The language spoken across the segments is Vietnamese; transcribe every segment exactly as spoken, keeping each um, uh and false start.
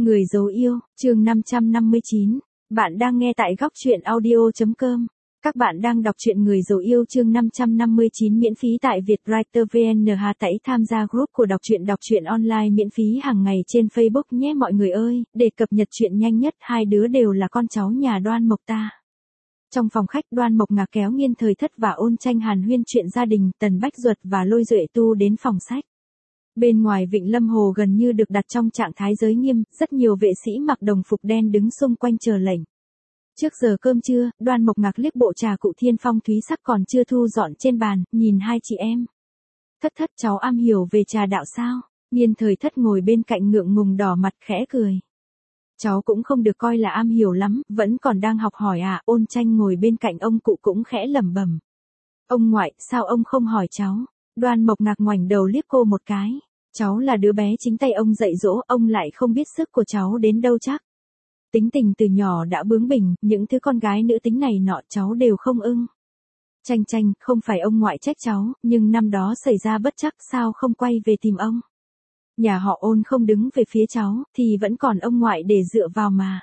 Người giấu yêu, chương năm trăm năm mươi chín. Bạn đang nghe tại góc truyện audio chấm com. Các bạn đang đọc truyện Người giấu yêu chương năm trăm năm mươi chín miễn phí tại Vietwriter vê en. Hà tẩy tham gia group của đọc truyện đọc truyện online miễn phí hàng ngày trên Facebook nhé mọi người ơi, để cập nhật truyện nhanh nhất. Hai đứa đều là con cháu nhà Đoan Mộc ta. Trong phòng khách, Đoan Mộc Ngạc kéo Nghiên Thời Thất và Ôn Tranh hàn huyên chuyện gia đình. Tần Bách Duật và Lôi Duệ Tu đến phòng sách. Bên ngoài Vịnh Lâm Hồ gần như được đặt trong trạng thái giới nghiêm, rất nhiều vệ sĩ mặc đồng phục đen đứng xung quanh chờ lệnh. Trước giờ cơm trưa, Đoan Mộc Ngạc liếc bộ trà cụ Thiên Phong Thúy Sắc còn chưa thu dọn trên bàn, nhìn hai chị em. Thất Thất, cháu am hiểu về trà đạo sao? Nghiên Thời Thất ngồi bên cạnh ngượng ngùng đỏ mặt khẽ cười. Cháu cũng không được coi là am hiểu lắm, vẫn còn đang học hỏi à. Ôn Tranh ngồi bên cạnh ông cụ cũng khẽ lẩm bẩm. Ông ngoại, sao ông không hỏi cháu? Đoan Mộc Ngạc ngoảnh đầu liếc cô một cái. Cháu là đứa bé chính tay ông dạy dỗ, ông lại không biết sức của cháu đến đâu chắc. Tính tình từ nhỏ đã bướng bỉnh, những thứ con gái nữ tính này nọ cháu đều không ưng. Tranh Tranh, không phải ông ngoại trách cháu, nhưng năm đó xảy ra bất trắc sao không quay về tìm ông. Nhà họ Ôn không đứng về phía cháu, thì vẫn còn ông ngoại để dựa vào mà.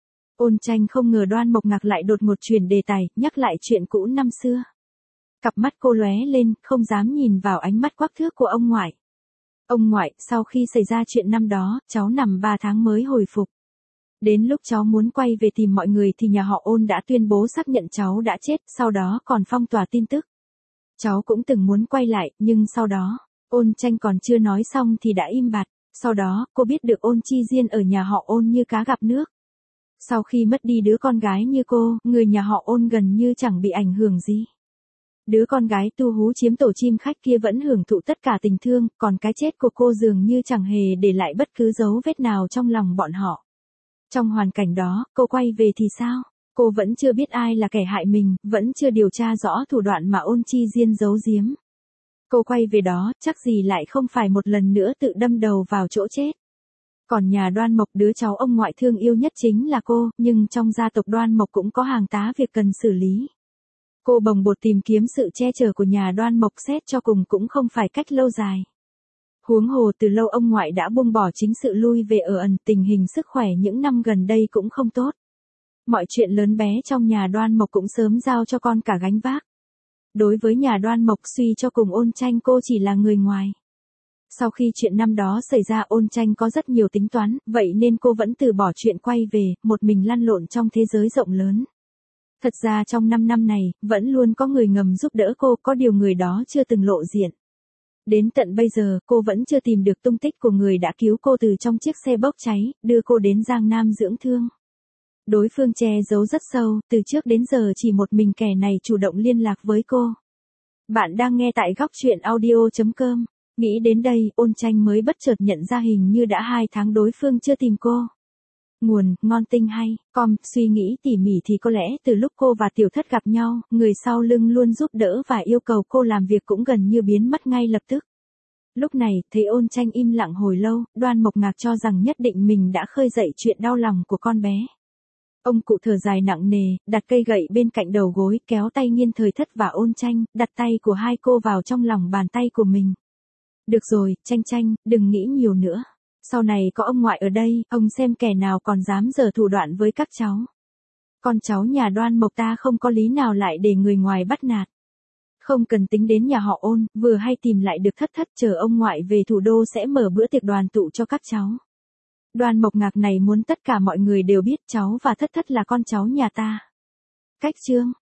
Ôn Tranh không ngờ Đoan Mộc Ngạc lại đột ngột chuyển đề tài, nhắc lại chuyện cũ năm xưa. Cặp mắt cô lóe lên, không dám nhìn vào ánh mắt quắc thước của ông ngoại. Ông ngoại, sau khi xảy ra chuyện năm đó, cháu nằm ba tháng mới hồi phục. Đến lúc cháu muốn quay về tìm mọi người thì nhà họ Ôn đã tuyên bố xác nhận cháu đã chết, sau đó còn phong tỏa tin tức. Cháu cũng từng muốn quay lại, nhưng sau đó, Ôn Tranh còn chưa nói xong thì đã im bặt. Sau đó, cô biết được Ôn Chi Diên ở nhà họ Ôn như cá gặp nước. Sau khi mất đi đứa con gái như cô, người nhà họ Ôn gần như chẳng bị ảnh hưởng gì. Đứa con gái Tu Hú chiếm tổ chim khách kia vẫn hưởng thụ tất cả tình thương, còn cái chết của cô dường như chẳng hề để lại bất cứ dấu vết nào trong lòng bọn họ. Trong hoàn cảnh đó, cô quay về thì sao? Cô vẫn chưa biết ai là kẻ hại mình, vẫn chưa điều tra rõ thủ đoạn mà Ôn Chi Diên giấu giếm. Cô quay về đó, chắc gì lại không phải một lần nữa tự đâm đầu vào chỗ chết. Còn nhà Đoan Mộc, đứa cháu ông ngoại thương yêu nhất chính là cô, nhưng trong gia tộc Đoan Mộc cũng có hàng tá việc cần xử lý. Cô bồng bột tìm kiếm sự che chở của nhà Đoan Mộc, xét cho cùng cũng không phải cách lâu dài. Huống hồ từ lâu ông ngoại đã buông bỏ chính sự lui về ở ẩn, tình hình sức khỏe những năm gần đây cũng không tốt. Mọi chuyện lớn bé trong nhà Đoan Mộc cũng sớm giao cho con cả gánh vác. Đối với nhà Đoan Mộc, suy cho cùng Ôn Tranh cô chỉ là người ngoài. Sau khi chuyện năm đó xảy ra, Ôn Tranh có rất nhiều tính toán, vậy nên cô vẫn từ bỏ chuyện quay về, một mình lăn lộn trong thế giới rộng lớn. Thật ra trong năm năm này, vẫn luôn có người ngầm giúp đỡ cô, có điều người đó chưa từng lộ diện. Đến tận bây giờ, cô vẫn chưa tìm được tung tích của người đã cứu cô từ trong chiếc xe bốc cháy, đưa cô đến Giang Nam dưỡng thương. Đối phương che giấu rất sâu, từ trước đến giờ chỉ một mình kẻ này chủ động liên lạc với cô. Bạn đang nghe tại góc truyện audio chấm com. Nghĩ đến đây, Ôn Tranh mới bất chợt nhận ra hình như đã hai tháng đối phương chưa tìm cô. Nguồn, ngon tinh hay, com, suy nghĩ tỉ mỉ thì có lẽ từ lúc cô và Tiểu Thất gặp nhau, người sau lưng luôn giúp đỡ và yêu cầu cô làm việc cũng gần như biến mất ngay lập tức. Lúc này, thấy Ôn Tranh im lặng hồi lâu, Đoan Mộc Ngạc cho rằng nhất định mình đã khơi dậy chuyện đau lòng của con bé. Ông cụ thở dài nặng nề, đặt cây gậy bên cạnh đầu gối, kéo tay Nghiên Thời Thất và Ôn Tranh, đặt tay của hai cô vào trong lòng bàn tay của mình. Được rồi, Tranh Tranh, đừng nghĩ nhiều nữa. Sau này có ông ngoại ở đây, ông xem kẻ nào còn dám giở thủ đoạn với các cháu. Con cháu nhà Đoan Mộc ta không có lý nào lại để người ngoài bắt nạt. Không cần tính đến nhà họ Ôn, vừa hay tìm lại được Thất Thất, chờ ông ngoại về thủ đô sẽ mở bữa tiệc đoàn tụ cho các cháu. Đoan Mộc Ngạc này muốn tất cả mọi người đều biết cháu và Thất Thất là con cháu nhà ta. Cách chương